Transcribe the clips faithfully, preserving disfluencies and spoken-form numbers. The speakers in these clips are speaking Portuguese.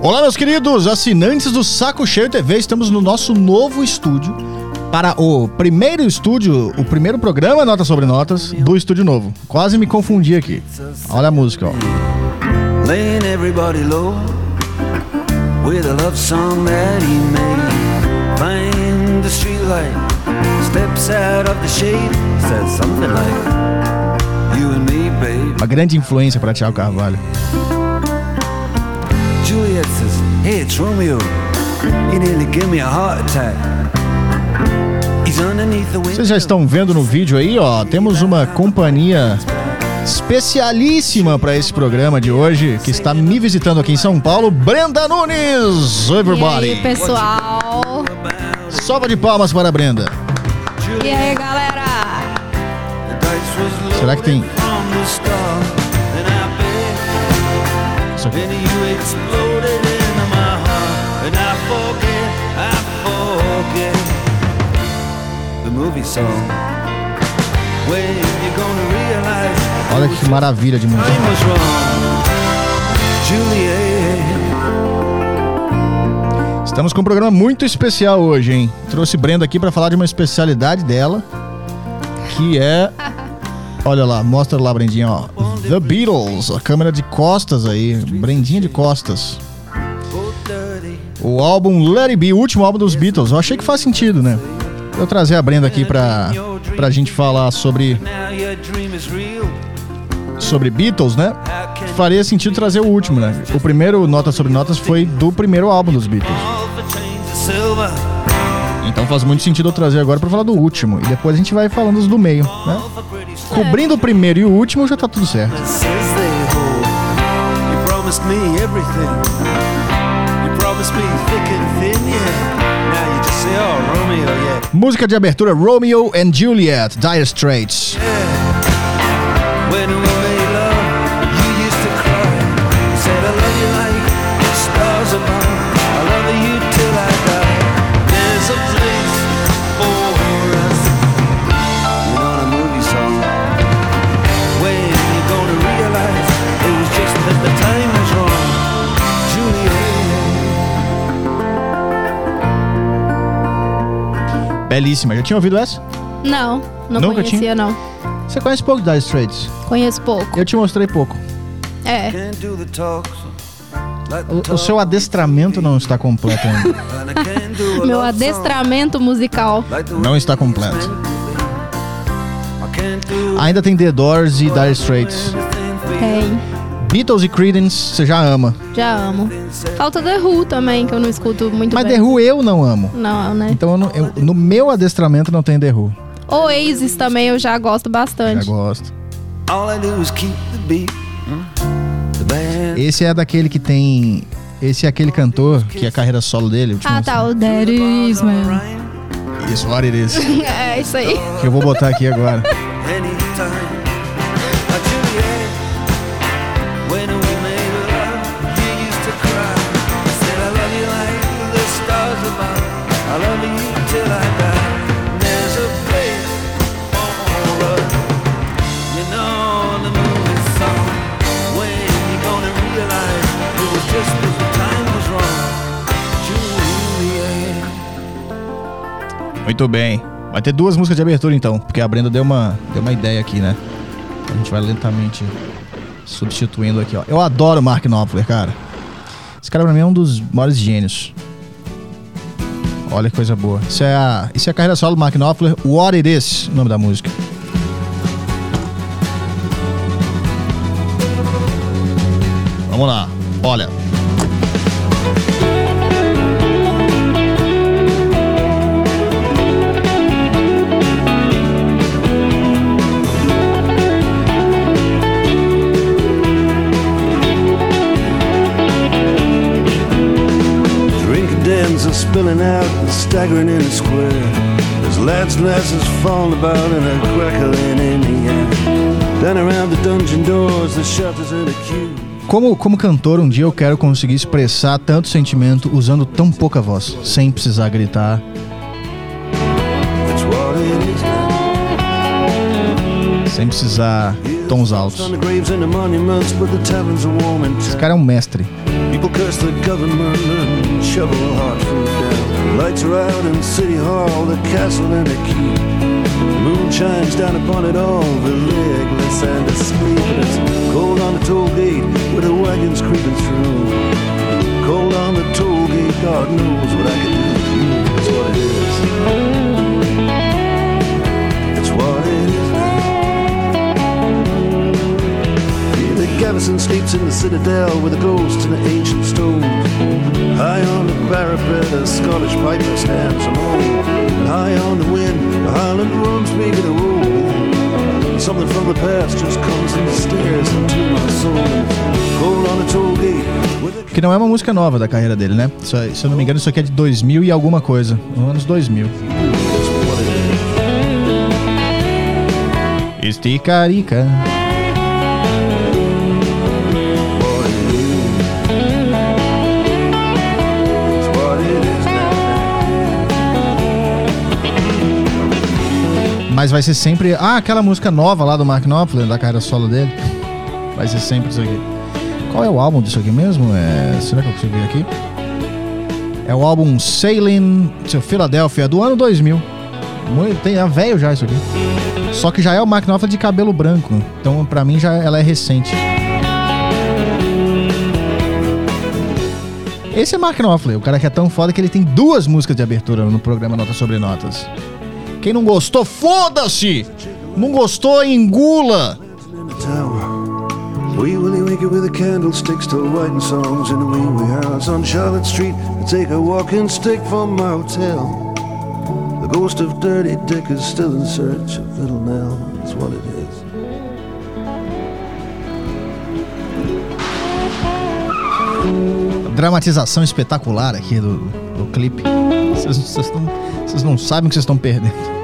Olá, meus queridos assinantes do Saco Cheio T V, estamos no nosso novo estúdio para o primeiro estúdio, o primeiro programa Notas sobre Notas do estúdio novo. Quase me confundi aqui. Olha a música, ó. Laying everybody low with a love song that he made. Find the street light, steps out of the shade, says something like you and me, babe. Uma grande influência para Thiago Carvalho. Juliet says, hey, it's Romeo. He nearly gave me a heart attack. He's underneath the window. Vocês já estão vendo no vídeo aí, ó. Temos uma companhia especialíssima para esse programa de hoje, que está me visitando aqui em São Paulo, Brenda Nunes. Everybody. E aí, pessoal? Salva de palmas para a Brenda. E aí, galera? Será que tem... Isso aqui. Olha que maravilha de música. Estamos com um programa muito especial hoje, hein? Trouxe Brenda aqui para falar de uma especialidade dela, que é... Olha lá, mostra lá, Brendinha, ó. The Beatles, a câmera de costas aí, Brendinha de costas. O álbum Let It Be, o último álbum dos Beatles. Eu achei que faz sentido, né? Eu trazer a Brenda aqui pra, pra gente falar sobre sobre Beatles, né? Faria sentido trazer o último, né? O primeiro Notas sobre Notas foi do primeiro álbum dos Beatles. Então faz muito sentido eu trazer agora pra falar do último. E depois a gente vai falando dos do meio, né? Cobrindo o primeiro e o último já tá tudo certo. Música de abertura Romeo and Juliet, Dire Straits. Belíssima. Já tinha ouvido essa? Não, não Nunca conhecia, tinha? não. Você conhece pouco Dire Straits? Conheço pouco. Eu te mostrei pouco. É. O, o seu adestramento não está completo ainda. Meu adestramento musical. Não está completo. Ainda tem The Doors e Dire Straits. Tem. Beatles e Creedence, você já ama. Já amo. Falta The Who também, que eu não escuto muito Mas bem. The Who eu não amo. Não, né? Então eu não, eu, no meu adestramento não tem The Who. Oasis também eu já gosto bastante. Já gosto. Esse é daquele que tem... Esse é aquele cantor que é a carreira solo dele. Ah, tá, o That Is Man. Isso, what it is. É, isso aí. Que eu vou botar aqui agora. Muito bem. Vai ter duas músicas de abertura então, porque a Brenda deu uma, deu uma ideia aqui, né? A gente vai lentamente substituindo aqui, ó. Eu adoro o Mark Knopfler, cara. Esse cara pra mim é um dos maiores gênios. Olha que coisa boa. Isso é a, isso é a carreira solo do Mark Knopfler, What It Is, o nome da música. Vamos lá, olha. Spilling out and staggering in the square. There's lads and lasses falling about and a crackling in the air. Down around the dungeon doors, the shelters in the queue. Como, como cantor, um dia eu quero conseguir expressar tanto sentimento usando tão pouca voz, sem precisar gritar. Sem precisar tons altos. Esse cara é um mestre. People curse the government and shovel hard food down. Lights are out in City Hall, the castle and the keep. The moon shines down upon it all, the legless and asleep. And it's cold on the toll gate with the wagons creeping through. Cold on the toll gate, God knows what I can do with you. That's what it is. That's what it is now. Felix Gavison sleeps in the citadel with the ghosts and the ancient stones. High on the parapet, a Scottish piper stands alone. And high on the wind, the Highland drums maybe the roll. Something from the past just comes and stares into my soul. Cold on the toll gate. Que não é uma música nova da carreira dele, né? Isso, se eu não me engano, isso aqui é de dois mil e alguma coisa. No anos dois mil. Esticarica. Mas vai ser sempre... Ah, aquela música nova lá do Mark Knopfler, da carreira solo dele. Vai ser sempre isso aqui. Qual é o álbum disso aqui mesmo? É... Será que eu consigo ver aqui? É o álbum Sailing to Philadelphia, do ano dois mil. Tem, é velho já isso aqui. Só que já é o Mark Knopfler de cabelo branco. Então, pra mim, já ela é recente. Esse é Mark Knopfler, o cara que é tão foda que ele tem duas músicas de abertura no programa Notas sobre Notas. Quem não gostou, foda-se! Não gostou, engula! We Willie Winky with the candlesticks still writing songs in the wee wee house on Charlotte Street. I take a walking stick from my hotel. The ghost of Dirty Dick is still in search of Little Nell. That's what it is. Dramatização espetacular aqui do, do clipe. Vocês, vocês, não, vocês não sabem o que vocês estão perdendo.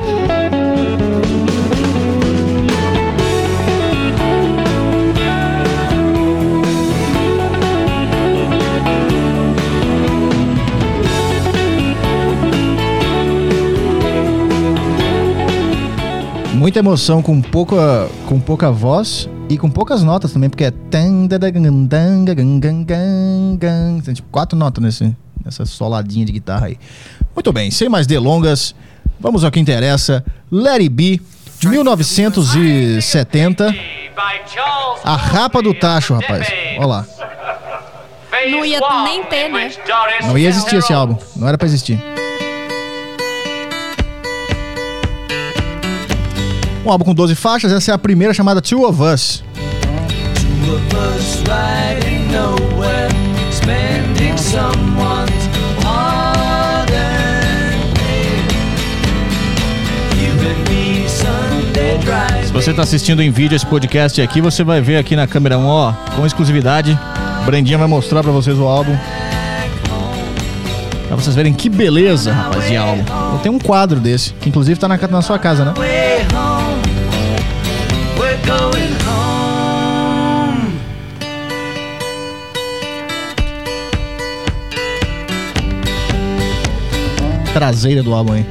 Muita emoção com pouca, com pouca voz e com poucas notas também, porque é tem tipo quatro notas nesse, nessa soladinha de guitarra aí. Muito bem, sem mais delongas, vamos ao que interessa. Let It Be, de mil novecentos e setenta. A rapa do tacho, rapaz. Olha lá. Não ia nem ter, né? Não ia existir esse álbum, não era pra existir. Um álbum com doze faixas, essa é a primeira, chamada Two of Us. Two of us riding nowhere, spending someone's modern day. You and me Sunday drive. Se você tá assistindo em vídeo esse podcast aqui, você vai ver aqui na câmera um, ó, com exclusividade. Brandinha vai mostrar pra vocês o álbum. Pra vocês verem que beleza, rapaz, de álbum. Eu tenho um quadro desse, que inclusive tá na, na sua casa, né? Traseira do álbum aí.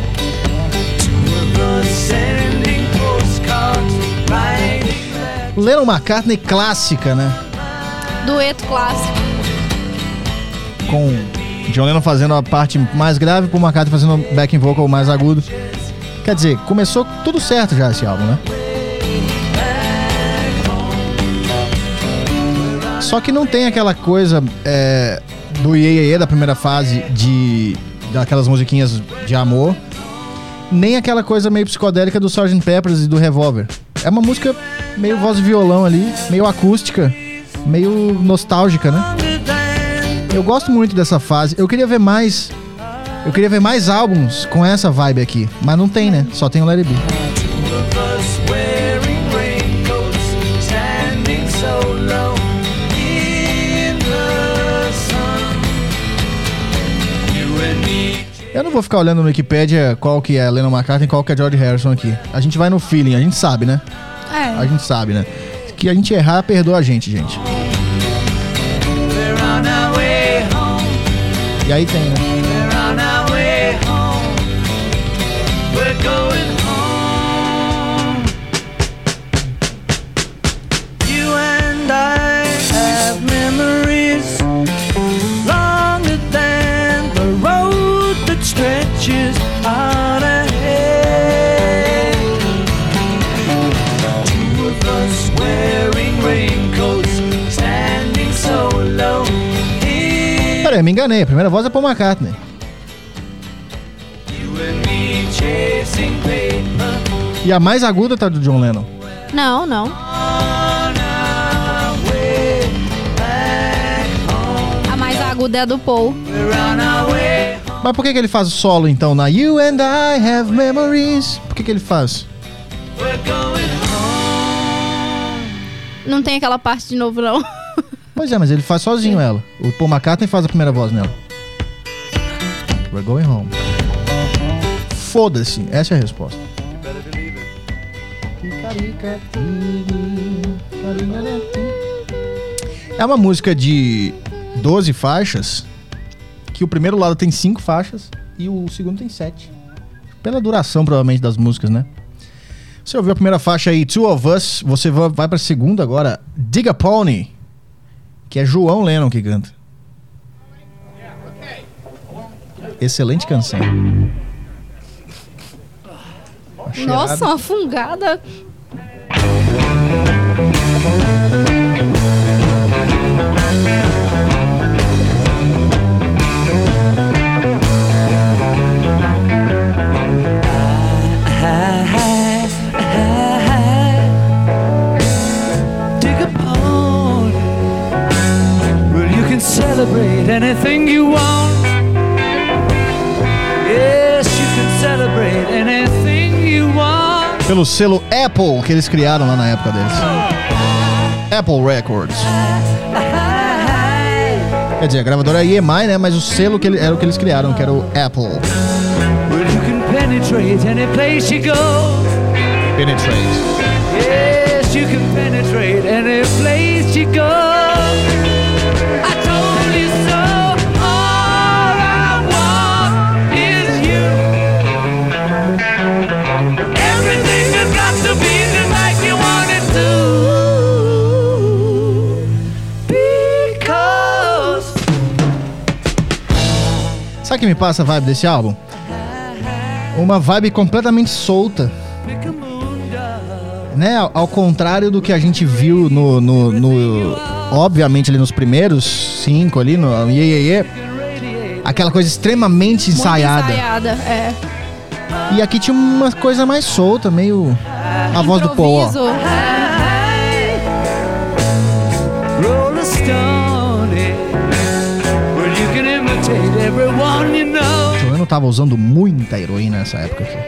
Lennon McCartney clássica, né? Dueto clássico. Com John Lennon fazendo a parte mais grave, Paul McCartney fazendo o backing vocal mais agudo. Quer dizer, começou tudo certo já esse álbum, né? Só que não tem aquela coisa é, do Iê Iê Iê da primeira fase, de daquelas musiquinhas de amor, nem aquela coisa meio psicodélica do sergeant Pepper's e do Revolver. É uma música meio voz e violão ali, meio acústica, meio nostálgica, né? Eu gosto muito dessa fase. Eu queria ver mais Eu queria ver mais álbuns com essa vibe aqui, mas não tem, né? Só tem o Let It Be. Eu não vou ficar olhando no Wikipedia qual que é Lennon McCartney e qual que é George Harrison aqui. A gente vai no feeling, a gente sabe, né? É. A gente sabe, né? Que a gente errar, perdoa a gente, gente. E aí tem, né? Pera aí, me enganei. A primeira voz é Paul McCartney. E a mais aguda tá do John Lennon. Não, não. A mais aguda é a do Paul. Mas por que, que ele faz o solo então na You and I Have Memories? Por que, que ele faz? Não tem aquela parte de novo, não. Pois é, mas ele faz sozinho ela. O Paul McCartney faz a primeira voz nela. We're going home. Foda-se, essa é a resposta. É uma música de doze faixas, que o primeiro lado tem cinco faixas e o segundo tem sete. Pela duração, provavelmente, das músicas, né? Você ouviu a primeira faixa aí, Two of Us, você vai pra segunda agora, Dig a Pony, que é João Lennon que canta. Excelente canção. Nossa, uma fungada. Celebrate anything you want. Yes, you can celebrate anything you want. Pelo selo Apple que eles criaram lá na época deles. Apple Records. Quer dizer, a gravadora é E M I, né? Mas o selo que ele, era o que eles criaram, que era o Apple. Well, you can penetrate any place you go. Penetrate. Yes, you can penetrate any place you go. Sabe o que me passa a vibe desse álbum? Uma vibe completamente solta, né? Ao contrário do que a gente viu no, no, no obviamente ali nos primeiros cinco ali, no Ye Ye Ye, aquela coisa extremamente ensaiada. Muito ensaiada, é. E aqui tinha uma coisa mais solta, meio a voz do Paul, ó. Eu não tava usando muita heroína nessa época aqui.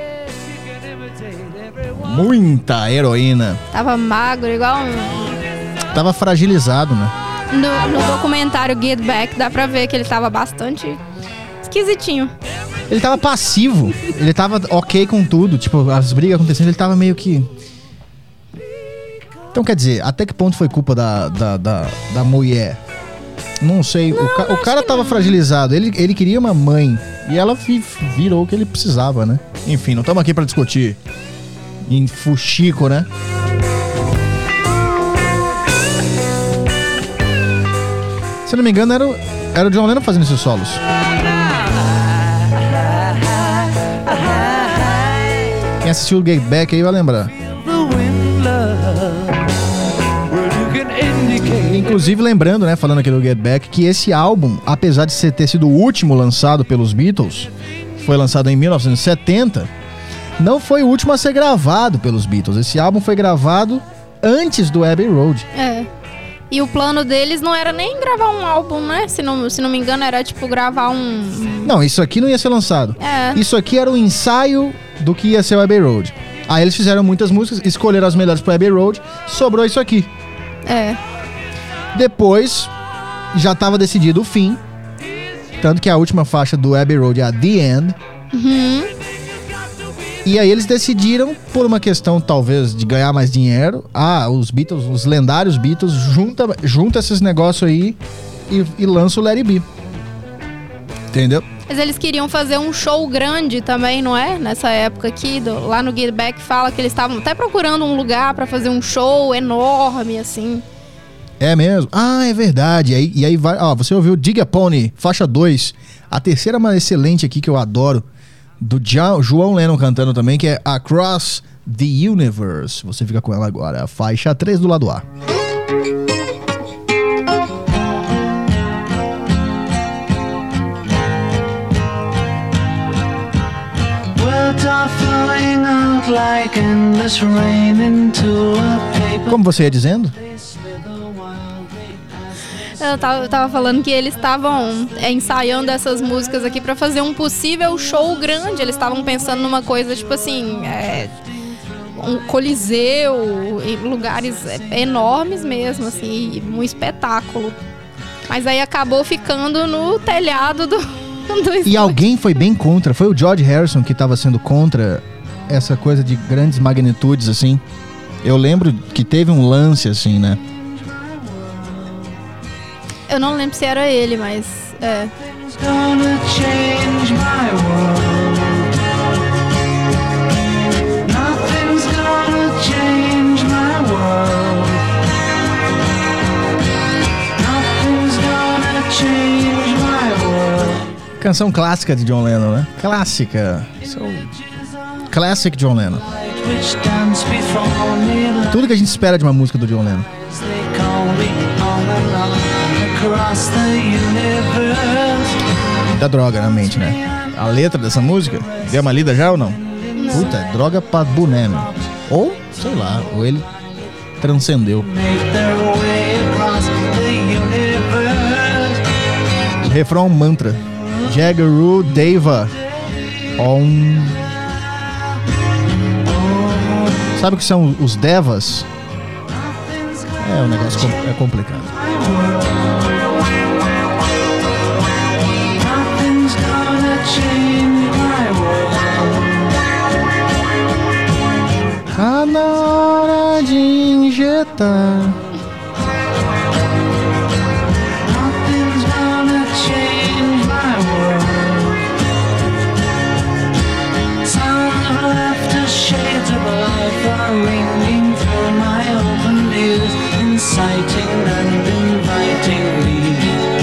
Muita heroína. Tava magro, igual um... Tava fragilizado, né? No, no documentário Get Back dá pra ver que ele tava bastante esquisitinho. Ele tava passivo. Ele tava ok com tudo. Tipo, as brigas acontecendo, ele tava meio que... Então, quer dizer, até que ponto foi culpa da, da, da, da mulher? Não sei. Não, o, ca- o cara tava não. fragilizado. Ele, ele queria uma mãe. E ela vi- virou o que ele precisava, né? Enfim, não estamos aqui pra discutir em fuxico, né? Se não me engano, era o, era o John Lennon fazendo esses solos. Quem assistiu o Get Back aí vai lembrar. Inclusive lembrando, né, falando aqui do Get Back, que esse álbum, apesar de ser, ter sido o último lançado pelos Beatles, foi lançado em mil novecentos e setenta, não foi o último a ser gravado pelos Beatles. Esse álbum foi gravado antes do Abbey Road. É. E o plano deles não era nem gravar um álbum, né? Se não, se não me engano, era tipo gravar um... Não, isso aqui não ia ser lançado. É. Isso aqui era o ensaio do que ia ser o Abbey Road. Aí eles fizeram muitas músicas, escolheram as melhores pro Abbey Road, sobrou isso aqui. É. Depois, já estava decidido o fim. Tanto que a última faixa do Abbey Road é a The End. Uhum. E aí eles decidiram, por uma questão talvez de ganhar mais dinheiro, ah, os Beatles, os lendários Beatles, junta, junta esses negócios aí e, e lança o Let It Be. Entendeu? Mas eles queriam fazer um show grande também, não é? Nessa época aqui, do, lá no Get Back fala que eles estavam até procurando um lugar pra fazer um show enorme, assim. É mesmo? Ah, é verdade. E aí, e aí vai, ó, você ouviu Dig a Pony, faixa dois. A terceira é uma excelente aqui que eu adoro, do João Lennon cantando também, que é Across the Universe. Você fica com ela agora, a faixa três do lado A. like endless rain into a paper. Como você ia dizendo? Eu tava, eu tava falando que eles estavam é, ensaiando essas músicas aqui pra fazer um possível show grande. Eles estavam pensando numa coisa tipo assim, é, um coliseu, em lugares enormes mesmo, assim, um espetáculo. Mas aí acabou ficando no telhado do, do E alguém foi bem contra. Foi o George Harrison que tava sendo contra essa coisa de grandes magnitudes, assim. Eu lembro que teve um lance, assim, né? Eu não lembro se era ele, mas é. Gonna change my world. Nothing's gonna change my world. Nothing's gonna change my world. Canção clássica de John Lennon, né? Clássica. So... Classic John Lennon. Which dance before me like Tudo que a gente espera de uma música do John Lennon. they call me on and on across the universe. Dá droga na mente, né? A letra dessa música, deu uma lida já ou não? Puta, é droga pra boné, meu. Ou, sei lá, ou ele transcendeu. Make their way across the universe. Refrão mantra. Jagaru Deva. Om. Sabe o que são os devas? É um negócio com- é complicado. Nothing's gonna change my world. Tá na hora de injetar. Nothing's gonna change my world. Sounds of laughter, shades of life are ringing through my open ears, inciting and inviting me.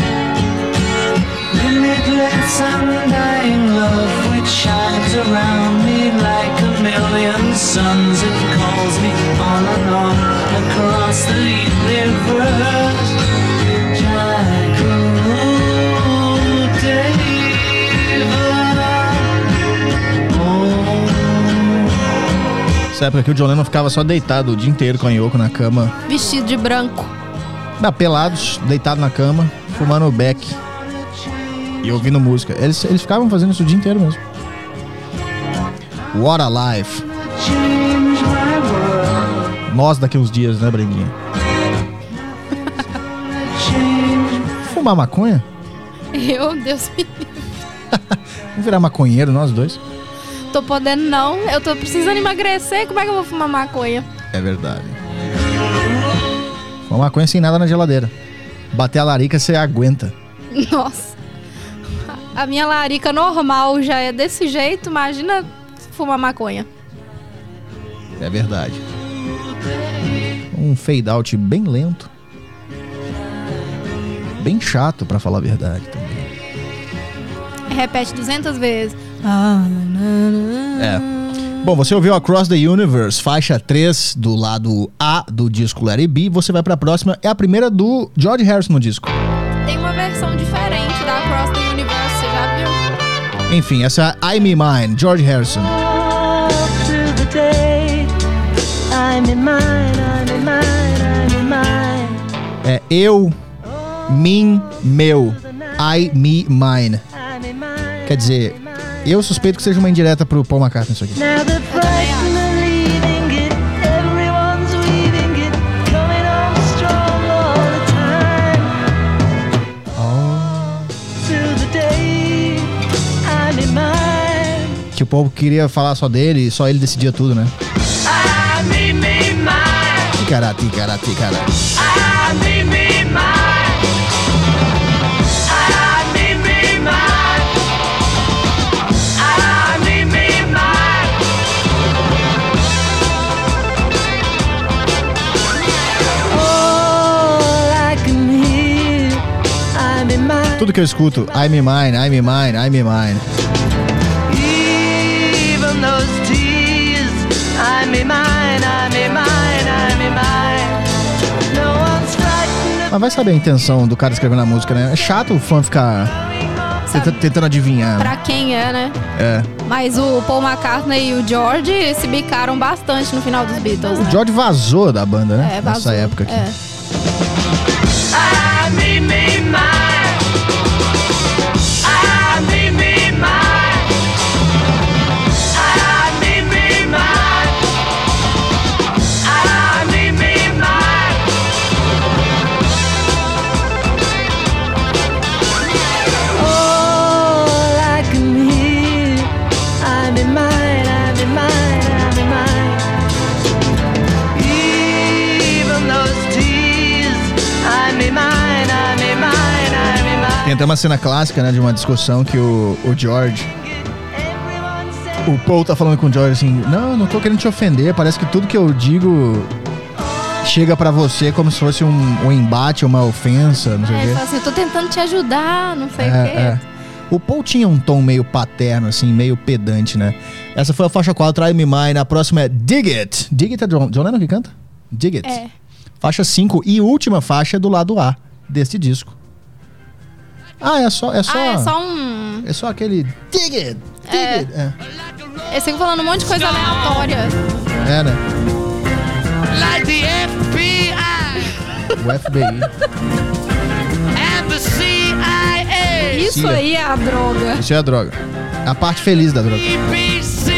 Limitless undying love which shines around me like a million suns. It calls me on and on across the universe. Jagaru Deva. Oh. Essa época que o John Lennon ficava só deitado o dia inteiro com a Yoko na cama. Vestido de branco. Ah, pelados, deitado na cama, fumando beck e ouvindo música. Eles, eles ficavam fazendo isso o dia inteiro mesmo. What a life. Change my world. Nós daqui uns dias, né, Breguinha? Change. Fumar maconha? Eu, Deus me livre. Vamos virar maconheiro, nós dois? Tô podendo não. Eu tô precisando emagrecer. Como é que eu vou fumar maconha? É verdade. Fumar maconha sem nada na geladeira. Bater a larica, você aguenta. Nossa. A minha larica normal já é desse jeito. Imagina fumar maconha. É verdade. Um fade out bem lento. Bem chato, pra falar a verdade também. Repete duzentas vezes. É. Bom, você ouviu Across the Universe, faixa três do lado A do disco Let It Be. Você vai pra próxima. É a primeira do George Harrison no disco. Tem uma versão diferente da Across the Universe, você já viu? Enfim, essa é I Me Mine, George Harrison. To the day I'm in mine, I'm in mine, I'm in mine. É eu, mim, meu. I Me Mine. I'm in mine. Quer dizer, eu suspeito que seja uma indireta pro Paul McCartney isso aqui. Now the frightened are leaving it, everyone's weaving it, coming on strong all the time. Oh. To the day I'm in mine. Que o povo queria falar só dele e só ele decidia tudo, né? I me, me, mine. Ticará, ticará, ticará. I me, me, mine. I me, me, mine. I me, me, mine. All I can hear, I'm in mine. Tudo que eu escuto, I Me Mine, I Me Mine, I Me Mine. Even those tears, I'm in mine, I'm in mine, I'm in mine. No one's frightened. Mas vai saber a intenção do cara escrevendo a música, né? É chato o fã ficar tenta- tentando adivinhar. Pra quem é, né? É. Mas o Paul McCartney e o George se bicaram bastante no final dos Beatles, O né? George vazou da banda, né? É, vazou. Nessa época aqui. É. I me, me, mine. I me, me, mine. I me, me, mine. I me, me, mine. All I can hear, I'm in mine, I'm in mine, I'm in mine. Even those tears, I'm in mine, I'm in mine, I'm in mine. Tem até uma cena clássica, né? De uma discussão que o, o George... Everyone says O Paul tá falando com o George assim... Não, não tô querendo te ofender. Parece que tudo que eu digo... Chega pra você como se fosse um, um embate, uma ofensa, não sei É, o ele quê. fala assim, eu tô tentando te ajudar, não sei o É, quê. é. O Paul tinha um tom meio paterno, assim, meio pedante, né? Essa foi a faixa quatro, Try Me Mine. A próxima é Dig It. Dig It é John, John Lennon que canta? Dig It. É. Faixa cinco e última faixa do lado A deste disco. Ah, é só... É só, Ah, é só um... é só aquele Dig It, Dig É. It. É, Eu fico falando um monte de coisa aleatória. é né? Like the F B I O F B I. and the C I A. Isso Sim. aí é a droga. Isso é a droga. A parte feliz da droga. B B C.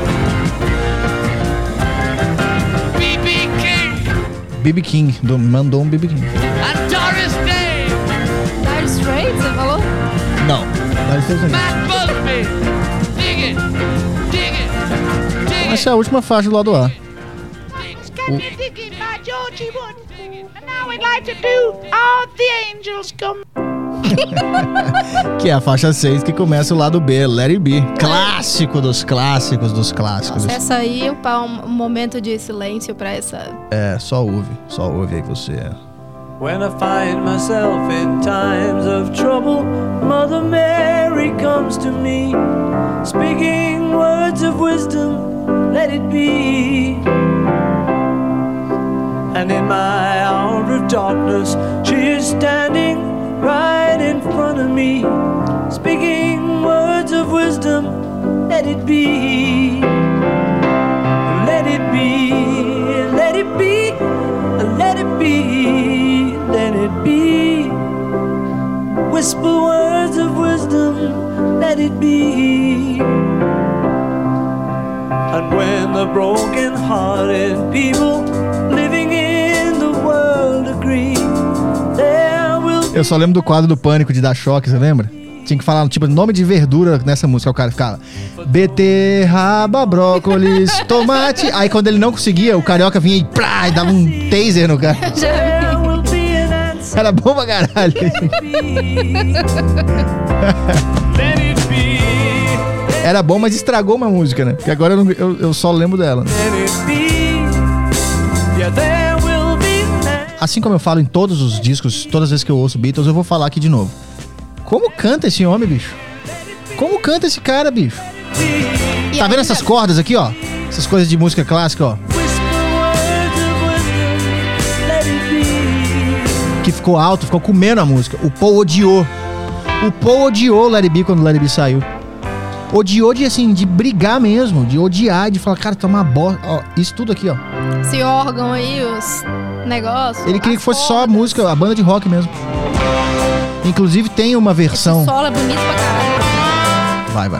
B B King B B King. Do, mandou um B B King. and Doris Day. Dire Straits, você falou? Não. Dá licença, gente. Matt Busby. Dig it. Dig it. Dig Essa é a última faixa do lado A. it. Digging by Georgie Wood. And now we'd like to do All the Angels Come. Que é a faixa seis que começa o lado B, Let It Be. Clássico dos clássicos dos clássicos. Nossa, essa aí, opa, um, um momento de silêncio pra essa... É, só ouve. Só ouve aí você. When I find myself in times of trouble, Mother Mary comes to me, speaking words of wisdom, let it be. And in my hour of darkness, she is standing right in front of me, speaking words of wisdom, let it be. Let it be, let it be, let it be, let it be. Whisper words of wisdom, let it be. And when the broken-hearted people living in the world agree, there will Eu só lembro do quadro do Pânico de dar choque, você lembra? Tinha que falar, tipo, nome de verdura nessa música. O cara ficava beterraba, brócolis, tomate. Aí quando ele não conseguia, o carioca vinha e, plá, e dava um taser no cara. there will be an answer. Era bom pra caralho. Let it be, Era bom, mas estragou uma música, né? Porque agora eu, não- eu- eu só lembro dela. Né? let it be. Yeah, there will be an Assim como eu falo em todos os discos, todas as vezes que eu ouço Beatles, eu vou falar aqui de novo. Como canta esse homem, bicho? Como canta esse cara, bicho? E Tá vendo ainda- essas cordas aqui, ó? Essas coisas de música clássica, ó. whisper words of wisdom, let it be. Que ficou alto, ficou comendo a música. O Paul odiou. O Paul odiou Let It Be quando Let It Be saiu. Odiou de, assim, de brigar mesmo, de odiar, de falar, cara, tá uma bosta. Ó, isso tudo aqui, ó. Esse órgão aí, os negócios. Ele queria as que fosse só a cordas. música, a banda de rock mesmo. Inclusive tem uma versão... Esse solo é bonito pra caralho. Vai, vai.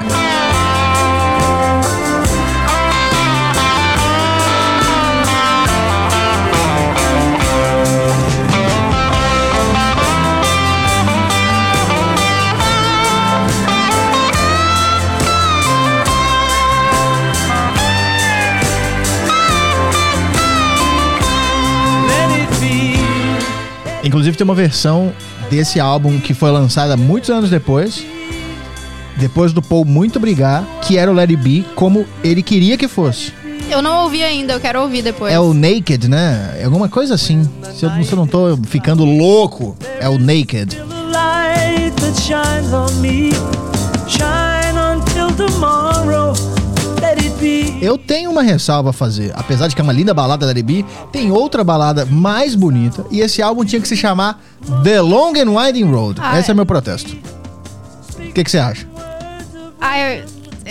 Let it be. Inclusive tem uma versão desse álbum que foi lançada muitos anos depois, depois do Paul muito brigar, que era o Let It Be como ele queria que fosse. Eu não ouvi ainda, eu quero ouvir depois. É o Naked, né? É alguma coisa assim. Se eu, se eu não tô ficando louco, é o Naked. The light that shines on me, shine until tomorrow. Let it be. Eu tenho uma ressalva a fazer. Apesar de que é uma linda balada da Let It Be, tem outra balada mais bonita. E esse álbum tinha que se chamar The Long and Winding Road. Ah, Esse é é. meu protesto. O que que você acha? Ah, eu,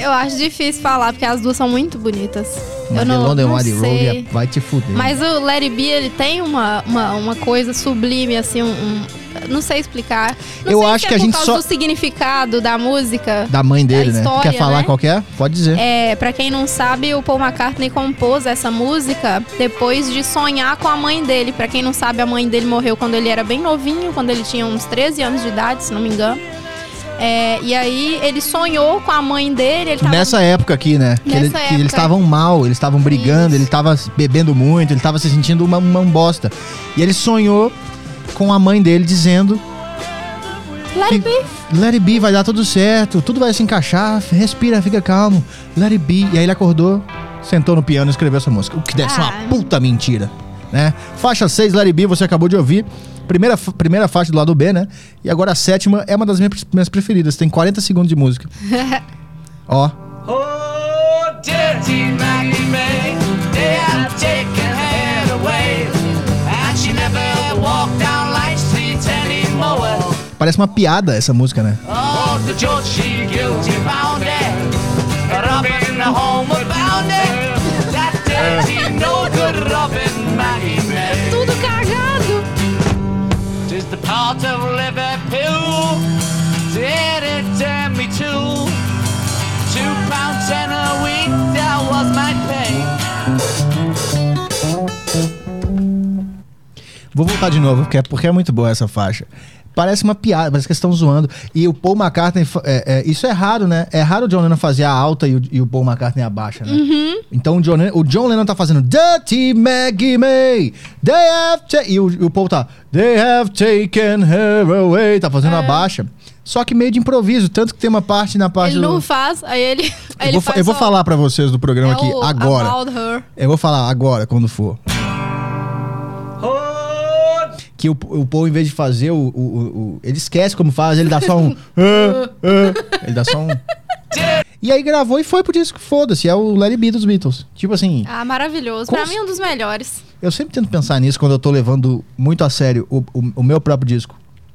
Eu acho difícil falar, porque as duas são muito bonitas. Mas eu não, The Long and não Wide sei. Road vai te fuder. Mas o Let It Be, ele tem uma, uma, uma coisa sublime, assim, um... um- não sei explicar. Não Eu sei acho se que é a por gente causa só- do significado da música. Da mãe dele, a né? história, Quer falar né? qual que é? Pode dizer. É, pra quem não sabe, o Paul McCartney compôs essa música depois de sonhar com a mãe dele. Pra quem não sabe, a mãe dele morreu quando ele era bem novinho, quando ele tinha uns treze anos de idade, se não me engano. É, e aí ele sonhou com a mãe dele. Ele tava... Nessa época aqui, né? Que, Nessa ele- que época. eles estavam mal, eles estavam brigando, ele tava bebendo muito, ele tava se sentindo uma, uma bosta. E ele sonhou com a mãe dele dizendo: Let It Be. Let It Be, vai dar tudo certo, tudo vai se encaixar, respira, fica calmo, Let It Be. E aí ele acordou, sentou no piano e escreveu essa música, o que deve ser uma Ah. puta mentira, né? Faixa seis, Let It Be, você acabou de ouvir. Primeira, fa- primeira faixa do lado B, né? E agora a sétima é uma das minhas, minhas preferidas, tem quarenta segundos de música. Ó, Oh, dirty Maggie May, they have taken her away, and she never walked down Light Street anymore. parece uma piada essa música, né? Oh, the judge, she guilty found it, robbing the home of bound it. That dirty, no good Robin Maggie May. Tudo cagado. Tis the part of Liverpool, did it turn me to two pounds ten a week, that was my pay. Vou voltar de novo, porque é, porque é muito boa essa faixa. Parece uma piada, parece que eles estão zoando. E o Paul McCartney, fa- é, é, isso é raro, né? É raro o John Lennon fazer a alta e o, e o Paul McCartney a baixa, né? Então o John, Lennon, o John Lennon tá fazendo Dirty Maggie May, they have ta-" e, o, e o Paul tá They have taken her away, tá fazendo a baixa. Só que meio de improviso, tanto que tem uma parte na parte Ele do... não faz, aí ele. Aí eu ele vou, fa- faz eu vou só- falar pra vocês do programa é aqui o agora. About Her. Eu vou falar agora, quando for. Que o, o Paul, em vez de fazer o, o, o- o- ele esquece como faz, ele dá só um. "Ah, ah", ele dá só um. E aí gravou e foi pro disco, foda-se. É o Let It Be dos Beatles. Tipo assim, Ah, maravilhoso. Com- Pra mim, um dos melhores. eu sempre tento pensar nisso quando eu tô levando muito a sério o, o, o meu próprio disco.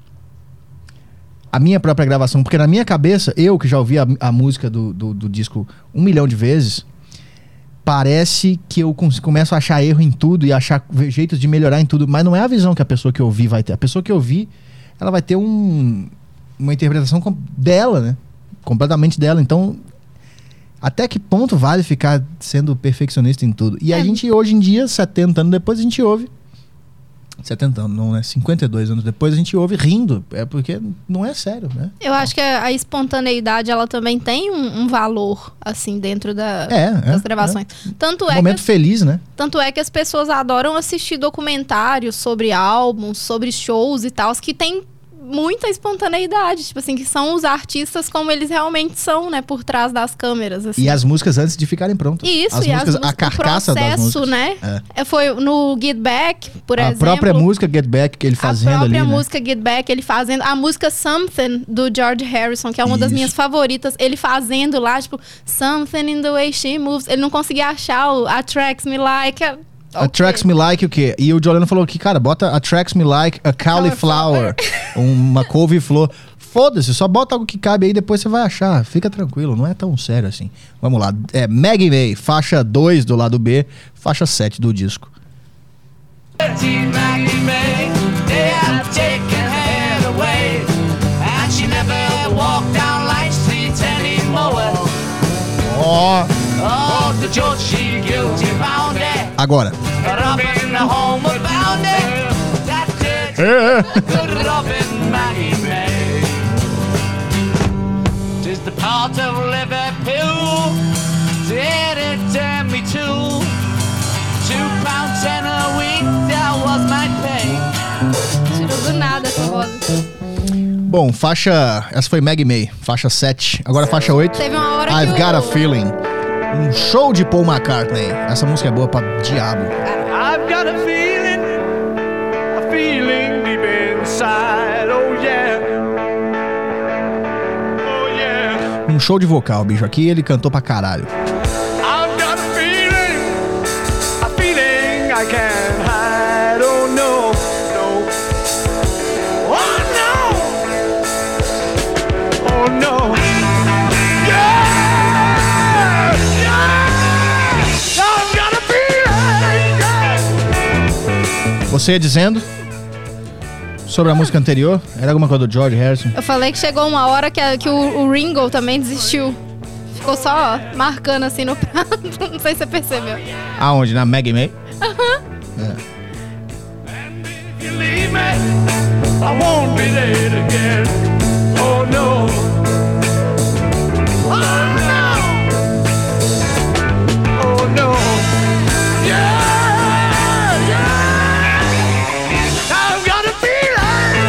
A minha própria gravação. Porque na minha cabeça, eu que já ouvi a, a música do, do, do disco um milhão de vezes, parece que eu cons- começo a achar erro em tudo e achar jeitos de melhorar em tudo. Mas não é a visão que a pessoa que ouvir vai ter. A pessoa que ouvir, ela vai ter um, uma interpretação com- dela, né? Completamente dela. Então, até que ponto vale ficar sendo perfeccionista em tudo? E a É. gente, hoje em dia, setenta anos depois, a gente ouve. setenta anos, não, né? cinquenta e dois anos depois, a gente ouve rindo. É porque não é sério, né? Eu acho que a, a espontaneidade, ela também tem um, um valor, assim, dentro da, É, das é, gravações. Tanto, Um é momento que, feliz, né? tanto é que as pessoas adoram assistir documentários sobre álbuns, sobre shows e tal, que tem muita espontaneidade, tipo assim, que são os artistas como eles realmente são, né, por trás das câmeras, assim. E as músicas antes de ficarem prontas. Isso, as e músicas, as, a carcaça o das processo, músicas. né? É, Foi no Get Back, por a exemplo. própria música Get Back que ele fazendo A própria ali, né? música Get Back, ele fazendo. A música Something, do George Harrison, que é uma das Isso. minhas favoritas. Ele fazendo lá, tipo, Something in the way she moves. Ele não conseguia achar o Attracts Me Like. a- Attracts Me Like o quê? E o John Lennon falou que, cara, bota Attracts Me Like a Cauliflower. uma couve-flor. Foda-se, só bota algo que cabe aí, depois você vai achar. Fica tranquilo, não é tão sério assim. Vamos lá. É Maggie May, faixa dois do lado B, faixa sete do disco. Dirty Maggie May, they have taken her away, and she never walked down Light Street anymore. Ó, Oh, the judge, she guilty found it, agora. robbing the home of bound it. That dirty, good Robin Maggie May. Tis the part of Liverpool, did it turn me to two pounds ten a week, that was my pay. Tirou do nada essa voz. Bom, faixa. Essa foi Maggie May, faixa sete. Agora faixa oito. Teve uma hora I've que Got o- a Feeling. Um show de Paul McCartney. Essa música é boa pra diabo. I've got a feeling, a feeling deep inside, oh yeah, oh yeah. Um show de vocal, bicho. Aqui ele cantou pra caralho. I've got a feeling, a feeling I can't hide, oh no, no, oh no, oh no, yeah. Você ia dizendo sobre a música anterior? Era alguma coisa do George Harrison? Eu falei que chegou uma hora que, a- que o, o Ringo também desistiu. Ficou só marcando assim no prato. Não sei se você percebeu. Aonde? Na Maggie May? You leave me, I won't be late again. Oh no. Oh no. Oh no. Yeah, yeah. I've got a feeling.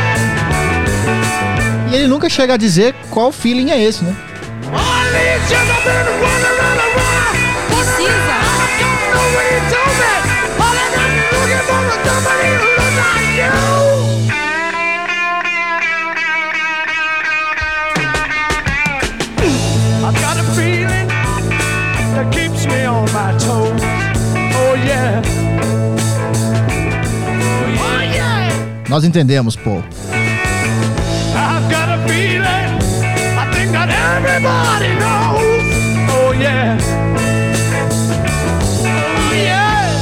Yeah. E ele nunca chega a dizer qual feeling é esse, né? All these years I've been running, running, running. Precisa. I don't know what you told me. All I got is looking for somebody who looks like you. I've got a feeling that keeps me on my toes. Oh yeah. Oh yeah. Nós entendemos, Paul. I've got a feeling. I think that everybody knows. Oh yeah. Oh yeah.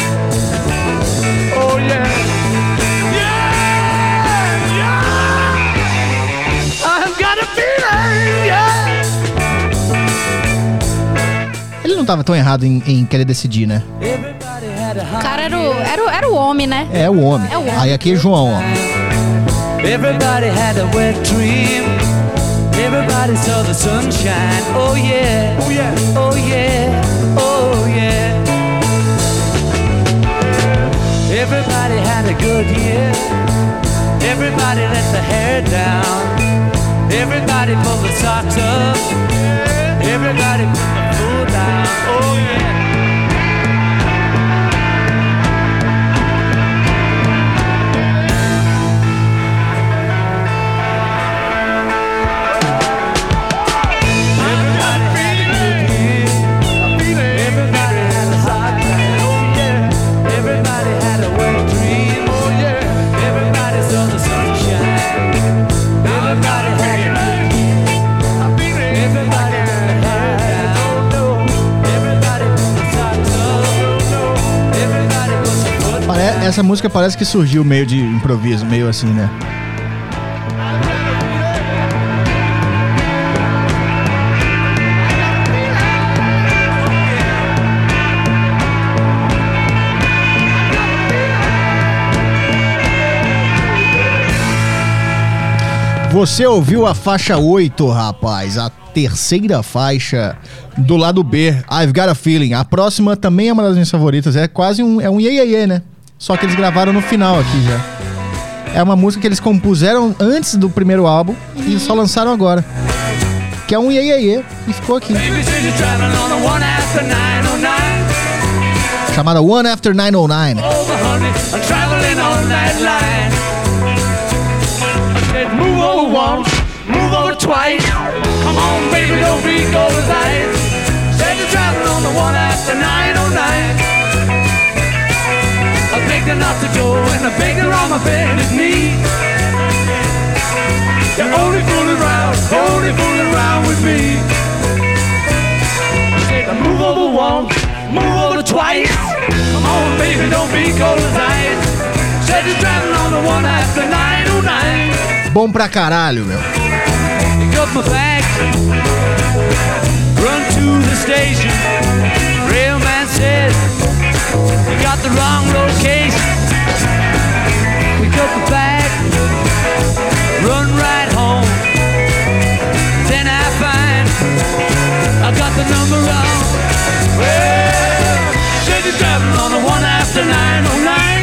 Oh yeah. Yeah, yeah. I've got a feeling, yeah. Ele não tava tão errado em, em querer decidir, né? O cara era o, era, o, era o homem, né? É o homem. É o homem. Aí aqui é João, ó. Everybody had a wet dream. Everybody saw the sunshine. Oh yeah. Oh yeah. Oh yeah. Oh yeah. Everybody had a good year. Everybody let the hair down. Everybody pulled the socks up. Everybody put the foot down. Oh yeah. Pare- Essa música parece que surgiu meio de improviso, meio assim, né? Você ouviu a faixa oito, rapaz, a terceira faixa do lado B, I've Got a Feeling. A próxima também é uma das minhas favoritas, é quase um, é um iê, iê, iê, né? Só que eles gravaram no final aqui já. É uma música que eles compuseram antes do primeiro álbum e só lançaram agora. Que é um iê, iê, iê, e ficou aqui. Chamada One After nine oh nine. Move over once, move over twice. Come on, baby, don't be gold as ice. Said you're traveling on the one after nine oh nine. I begged her not to go, and I begged her on my bended knee. You're only fooling around, only fooling around with me. I said, move over once, move over twice. Come on, baby, don't be cold as ice. Said you're traveling on the one after nine oh nine. Bom pra caralho, meu. Pick up my bag, run to the station. Railman said, you got the wrong location. Pick up the bag, run right home. Then I find I got the number wrong. Well, said you're traveling on the one after nine oh nine.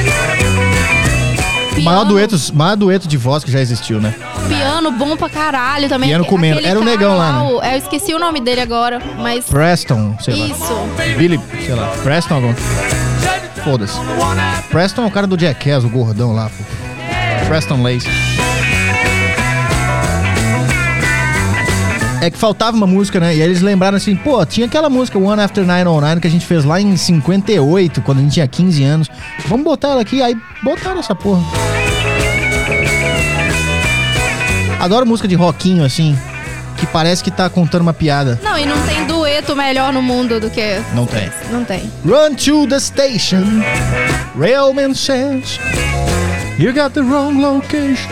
Maior dueto, maior dueto de voz que já existiu, né? Piano bom pra caralho também. Piano comendo. Aquele Era o cara negão lá, né? o- é, eu esqueci o nome dele agora, mas... Preston, sei lá. Isso. Billy, sei lá. Preston algum. Foda-se. Preston é o cara do Jackass, o gordão lá, pô. Preston Lace. É que faltava uma música, né? E aí eles lembraram assim, pô, tinha aquela música One After nine oh nine que a gente fez lá em cinquenta e oito, quando a gente tinha quinze anos. Vamos botar ela aqui. Aí botaram essa porra. Adoro música de rockinho, assim, que parece que tá contando uma piada. Não, e não tem dueto melhor no mundo do que... Não tem. Não tem. Run to the station. Railman says you got the wrong location.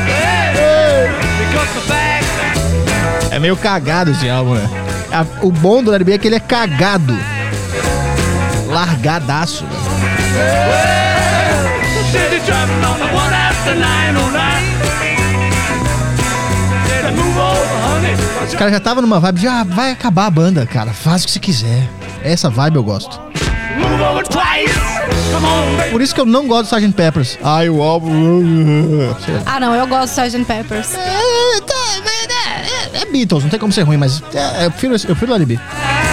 É meio cagado esse álbum, né? A- O bom do Larry B é que ele é cagado. Largadaço. Steady driving on the one after nine oh nine. Said, move over, honey. Os caras já tava numa vibe de, ah, vai acabar a banda, cara. Faz o que você quiser. Essa vibe eu gosto. Move over twice. Come on, baby. Por isso que eu não gosto do sergeant Pepper's. Ai, o álbum... Sei lá. Ah, não, eu gosto do sergeant Pepper's. É, tá, é, é, é Beatles, não tem como ser ruim, mas é, eu prefiro, eu prefiro o Larry B.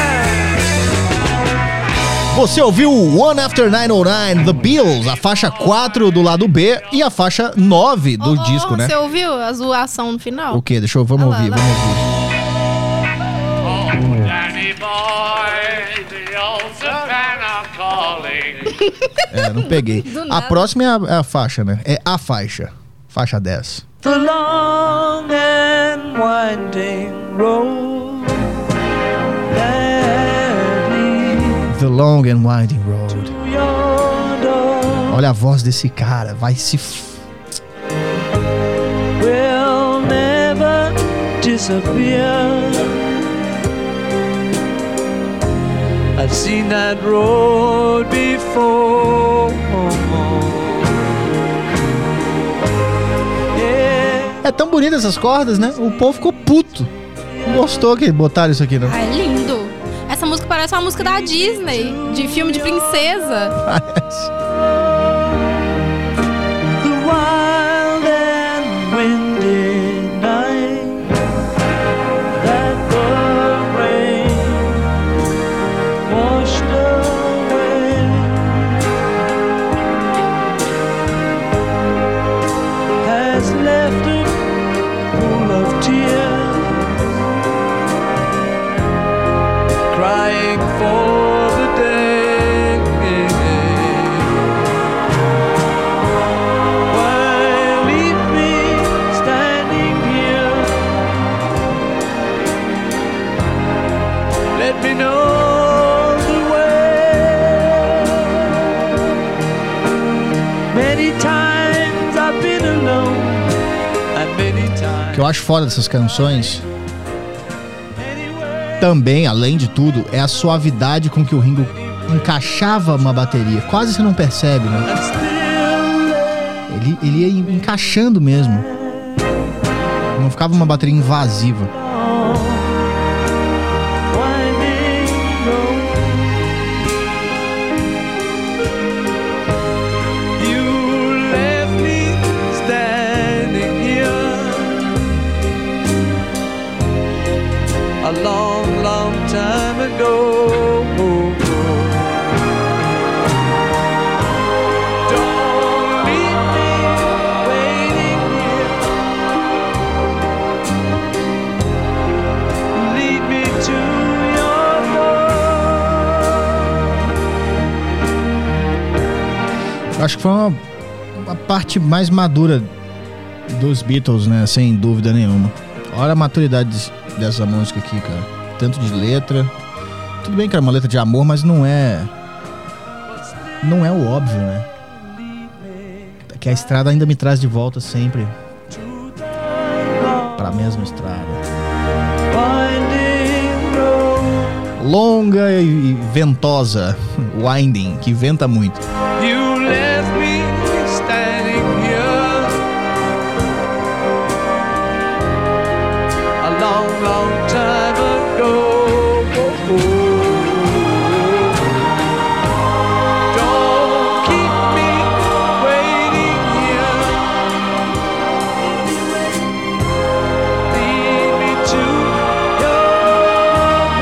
Você ouviu One After nine oh nine, The Beatles, a faixa quatro do lado B e a faixa nove do Oh, disco, né? Você ouviu a zoação no final? O quê? Deixa eu... Vamos Ah lá, ouvir, lá. vamos ouvir. Oh, Danny boy, the old Savannah calling. É, não peguei. Do A nada. próxima é a, é a faixa, né? É a faixa. Faixa dez. The long and winding road that leads The Long and Winding Road. to your door Olha a voz desse cara. Vai se... F... will never disappear. I've seen that road before. Yeah. É tão bonita essas cordas, né? O povo ficou puto. Não gostou que botaram isso aqui, não. Ah, é lindo. Essa música parece uma música da Disney, de filme de princesa. Parece. The wild and windy night that the rain washed away has left a pool of tears crying for the day. Why leave me standing here? Let me know the way. Many times I've been alone, and many O times que eu acho foda dessas canções, também, além de tudo, é a suavidade com que o Ringo encaixava uma bateria. Quase você não percebe, né? I'm still Ele, ele ia encaixando mesmo. Não ficava uma bateria invasiva. winding road. You left me standing here a long, long time ago. Don't leave me waiting here. Lead me to your door. Eu acho que foi uma, uma parte mais madura dos Beatles, né? Sem dúvida nenhuma. Olha a maturidade des- dessa música aqui, cara. Tanto de letra. Tudo bem que era uma letra de amor, mas não é... Não é o óbvio, né? Que a estrada ainda me traz de volta sempre pra mesma estrada. Winding road. Longa e ventosa. Winding, que venta muito. You left me standing here a long, long time ago. Don't keep me waiting here. Lead me to your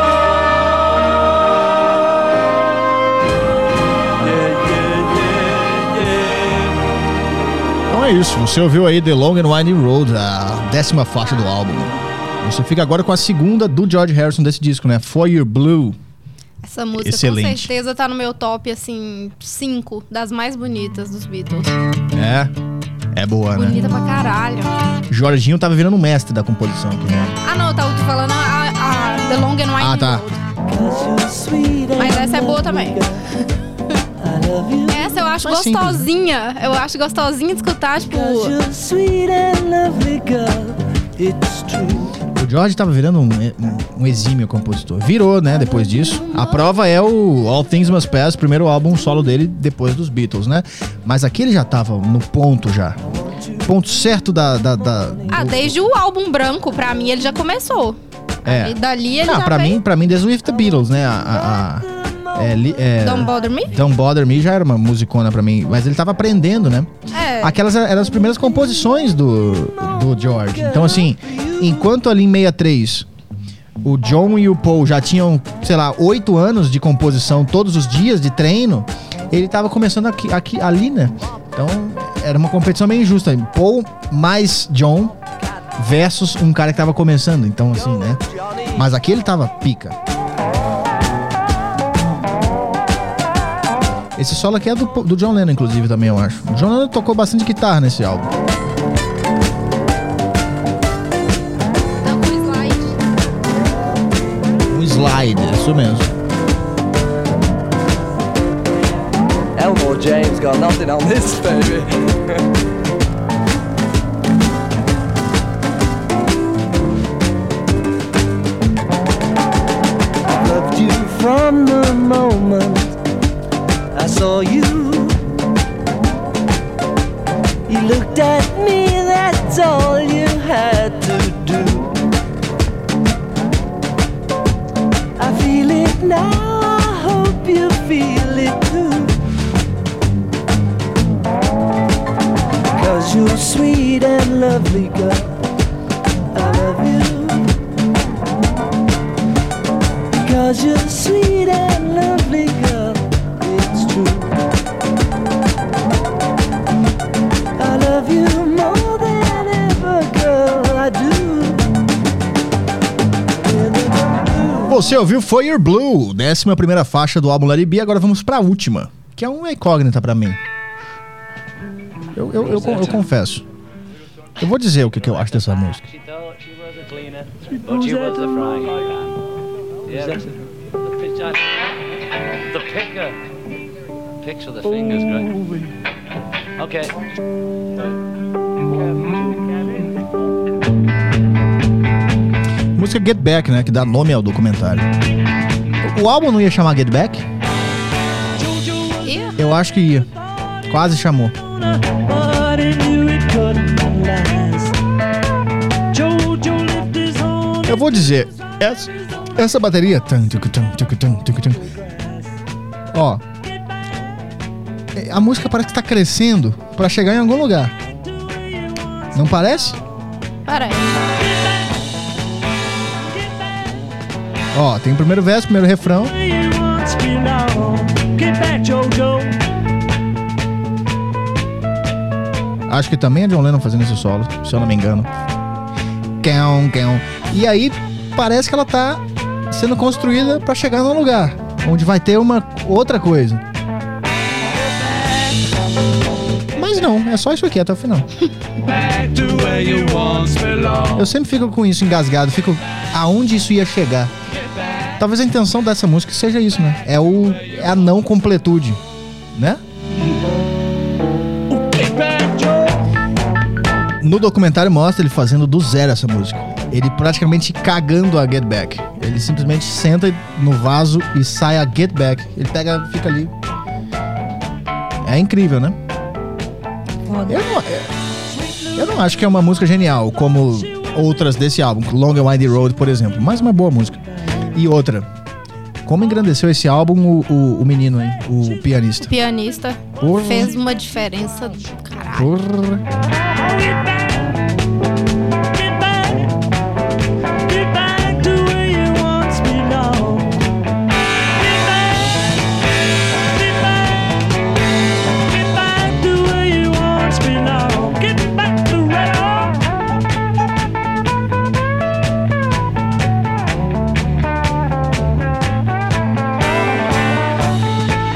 door. Yeah, yeah, yeah, yeah. Então é isso, você ouviu aí The Long and Winding Road, a décima faixa do álbum. Você fica agora com a segunda do George Harrison desse disco, né? For Your Blue. Essa música Excelente. com certeza tá no meu top, assim, cinco das mais bonitas dos Beatles. É, é boa, né? Bonita pra caralho. Jorginho tava virando um mestre da composição aqui, né? Ah, não, eu tava falando a, a The Long and Winding Ah, tá. Road. Mas essa é boa também. love you. Essa eu acho Mais simples, gostosinha. Eu acho gostosinha de escutar, tipo. Cause you're sweet and lovely girl. It's true. O George tava virando um, um, um exímio compositor. Virou, né, depois disso. A prova é o All Things Must Pass, primeiro álbum solo dele depois dos Beatles, né? Mas aqui ele já tava no ponto já. Ponto certo da... da, da Ah, do- desde o álbum branco, pra mim, ele já começou. É. E dali ele Não, já pra veio. mim, pra mim, desde o With the Beatles, né? A, a, a- é, li- é, Don't Bother Me? Don't Bother Me já era uma musicona pra mim. Mas ele tava aprendendo, né? É. Aquelas eram as primeiras composições do, do George. Então, assim, enquanto ali em sessenta e três o John e o Paul já tinham, sei lá, oito anos de composição todos os dias de treino, ele tava começando aqui, aqui, ali, né? Então, era uma competição bem injusta. Paul mais John versus um cara que tava começando. Então, assim, né? Mas aqui ele tava pica. Esse solo aqui é do, do John Lennon, inclusive, também, eu acho. O John Lennon tocou bastante guitarra nesse álbum. Tá com slide. Um slide, é isso mesmo. Elmore James got nothing on this, baby. Loved you from the moment I saw you. You looked at me, that's all you had to do. I feel it now, I hope you feel it too. Cause you're sweet and lovely girl, I love you. Cause you're sweet and lovely girl, it's true. I love you more than ever, girl, I do. Você ouviu foi Your Blue, décima primeira faixa do álbum Let It Be. Agora vamos pra última, que é uma incógnita pra mim. Eu, eu, eu, eu confesso. Eu vou dizer o que, que eu acho dessa música. She thought she was a cleaner, but she was a frying pan. Yeah, the, the, pitch, the picker. Picks with the fingers, great. Okay. Música Get Back, né, que dá nome ao documentário. O, o álbum não ia chamar Get Back? E Eu acho que ia. Quase chamou. But I knew it couldn't last. Jojo lived his own. Eu vou dizer, essa, essa bateria. Tum, tuc, tum, tuc, tum, tuc, tum. Ó. é, A música parece que tá crescendo pra chegar em algum lugar. Não parece? parece. Ó, tem o primeiro verso, primeiro refrão. You wants me now. Get back, Jojo. Acho que também é John Lennon fazendo esse solo, se eu não me engano. Quão, quão. E aí, parece que ela tá sendo construída pra chegar num lugar onde vai ter uma outra coisa. Mas não, é só isso aqui até o final. Back to where you once belonged. Eu sempre fico com isso engasgado, fico aonde isso ia chegar. Talvez a intenção dessa música seja isso, né? É, o, é a não completude, né? No documentário mostra ele fazendo do zero essa música. Ele praticamente cagando a Get Back. Ele simplesmente senta no vaso e sai a Get Back. Ele pega, fica ali. É incrível, né? Eu não, é- eu não acho que é uma música genial, como outras desse álbum, Long and Winding Road, por exemplo. Mas uma boa música. E outra, como engrandeceu esse álbum o, o, o menino, hein? O pianista. Pianista Porra. fez uma diferença do caralho. Porra. Get back. Get back. Get back to where you wants me now. Get back. Get back. Get back to where you wants me now. Get back to where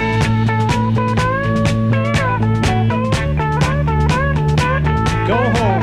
Go home.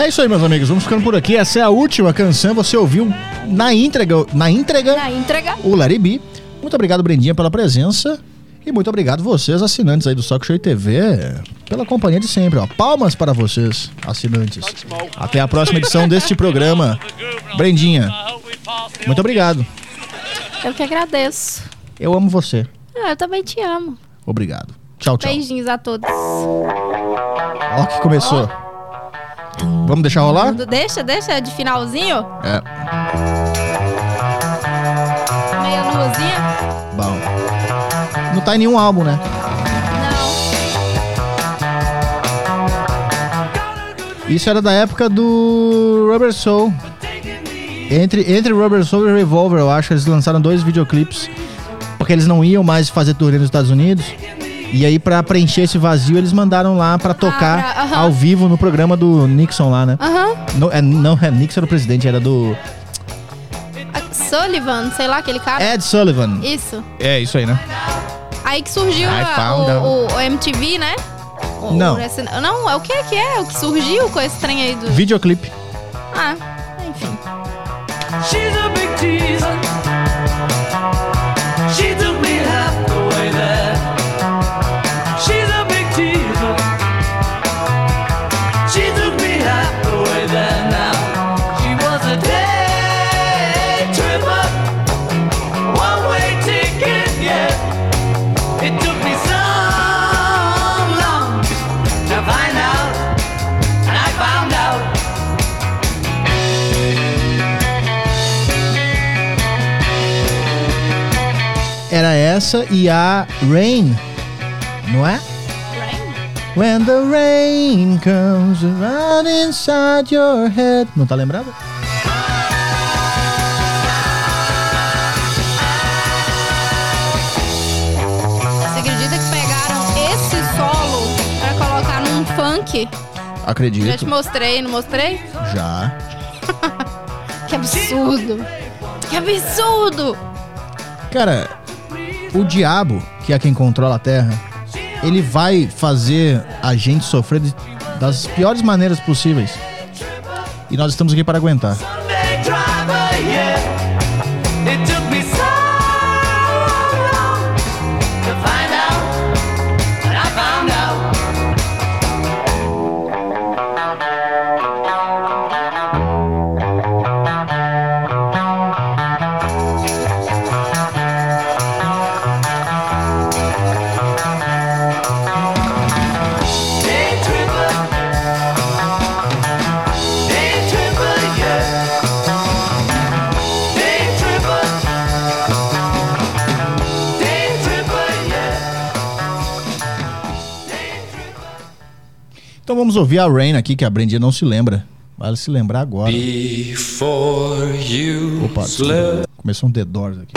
É isso aí, meus amigos. Vamos ficando por aqui. Essa é a última canção. Você ouviu na entrega, na entrega, Na entrega. o Larry B. Muito obrigado, Brendinha, pela presença. E muito obrigado vocês, assinantes aí do Soco Show T V, pela companhia de sempre. Ó. Palmas para vocês, assinantes. Até a próxima edição deste programa. Brendinha, muito obrigado. Eu que agradeço. Eu amo você. Ah, eu também te amo. Obrigado. Tchau, tchau. Beijinhos a todos. Ó que começou. Vamos deixar rolar? Deixa, deixa de finalzinho. É. Meia luzinha. Bom. Não tá em nenhum álbum, né? Não. Isso era da época do Rubber Soul. Entre, entre Rubber Soul e Revolver, eu acho, eles lançaram dois videoclipes. Porque eles não iam mais fazer turnê nos Estados Unidos. E aí, pra preencher esse vazio, eles mandaram lá pra tocar Ah, pra- aham. ao vivo no programa do Nixon lá, né? Aham. Não, é, não, é, Nixon era o presidente, era do Sullivan, sei lá, aquele cara. Ed Sullivan. Isso. É, isso aí, né? Aí que surgiu I a- found o, out. o- o M T V, né? O- Não. o- esse- não, é o que que é? O que surgiu com esse trem aí do... Videoclipe. Ah, enfim. She's a big teaser. She took me half the way there. She's a big teaser. She took me half the way there now. She was a day tripper, one way ticket, yeah. It took me so long to find out, and I found out. Era essa e a Rain, não é? When the rain comes around inside your head. Não tá lembrado? Você acredita que pegaram esse solo pra colocar num funk? Já te Acredito. mostrei, não mostrei? Já. Que absurdo. Que absurdo. Cara, o diabo, que é quem controla a Terra, ele vai fazer a gente sofrer de- das piores maneiras possíveis. E nós estamos aqui para aguentar. Sunday driver, yeah. It took me so long to find out, and I found out. Day tripper, day tripper, yeah. Day tripper, day tripper, yeah. Day tripper. Então vamos ouvir a Rain aqui, que a Brendinha não se lembra. Vai se lembrar agora. Before you Opa, slept. começou um The Doors aqui.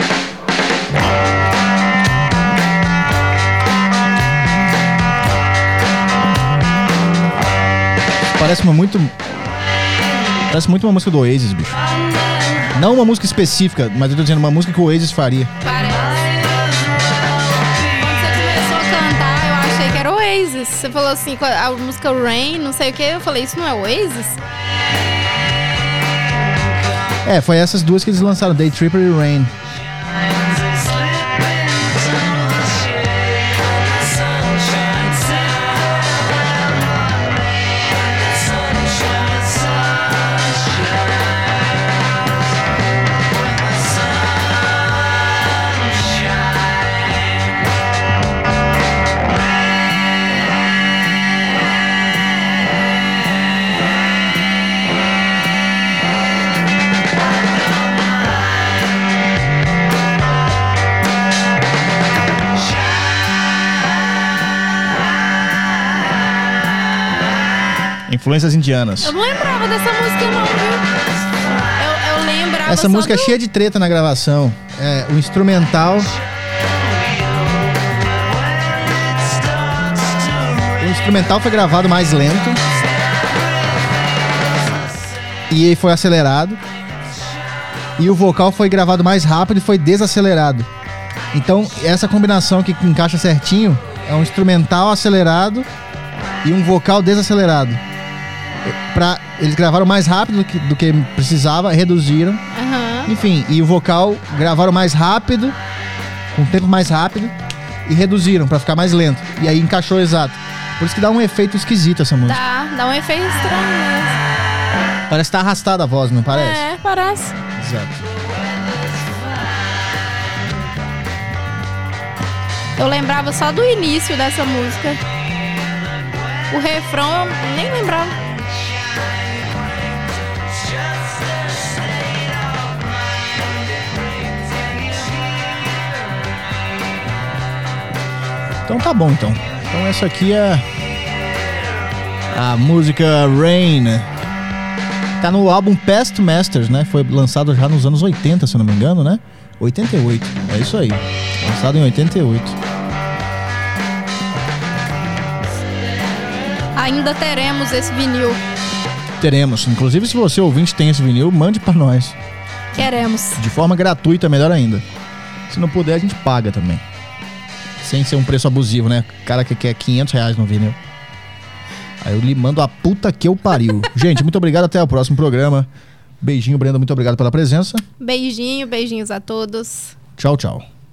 Parece uma muito. Parece muito uma música do Oasis, bicho. Não uma música específica, mas eu tô dizendo uma música que o Oasis faria. Parece. Quando você começou a cantar, eu achei que era Oasis. Você falou assim, com a a música Rain, não sei o que. Eu falei, isso não é Oasis? É, foi essas duas que eles lançaram, Day Tripper e Rain. Influências indianas. Eu não lembrava dessa música não, viu? Eu, eu lembrava Essa só música é do... cheia de treta na gravação. É, o instrumental. O instrumental foi gravado mais lento. E aí foi acelerado. E o vocal foi gravado mais rápido e foi desacelerado. Então, essa combinação que encaixa certinho é um instrumental acelerado e um vocal desacelerado. Pra eles gravaram mais rápido do que, do que precisava, reduziram. Aham. Enfim, e o vocal gravaram mais rápido, com um tempo mais rápido, e reduziram pra ficar mais lento. E aí encaixou exato. Por isso que dá um efeito esquisito essa música. Dá, dá um efeito estranho mesmo. Parece que tá arrastada a voz, não parece? É, parece. Exato. Eu lembrava só do início dessa música. O refrão eu nem lembrava. Então tá bom, então. Então essa aqui é a música Rain. Tá no álbum Past Masters, né? Foi lançado já nos anos oitenta, se eu não me engano, né? oitenta e oito, é isso aí. Lançado em oitenta e oito. Ainda teremos esse vinil. Teremos. Inclusive, se você ouvinte tem esse vinil, mande pra nós. Queremos. De forma gratuita, melhor ainda. Se não puder, a gente paga também. Sem ser um preço abusivo, né? O cara que quer quinhentos reais no vinil. Aí eu lhe mando a puta que eu pariu. Gente, muito obrigado. Até o próximo programa. Beijinho, Brenda. Muito obrigado pela presença. Beijinho, beijinhos a todos. Tchau, tchau.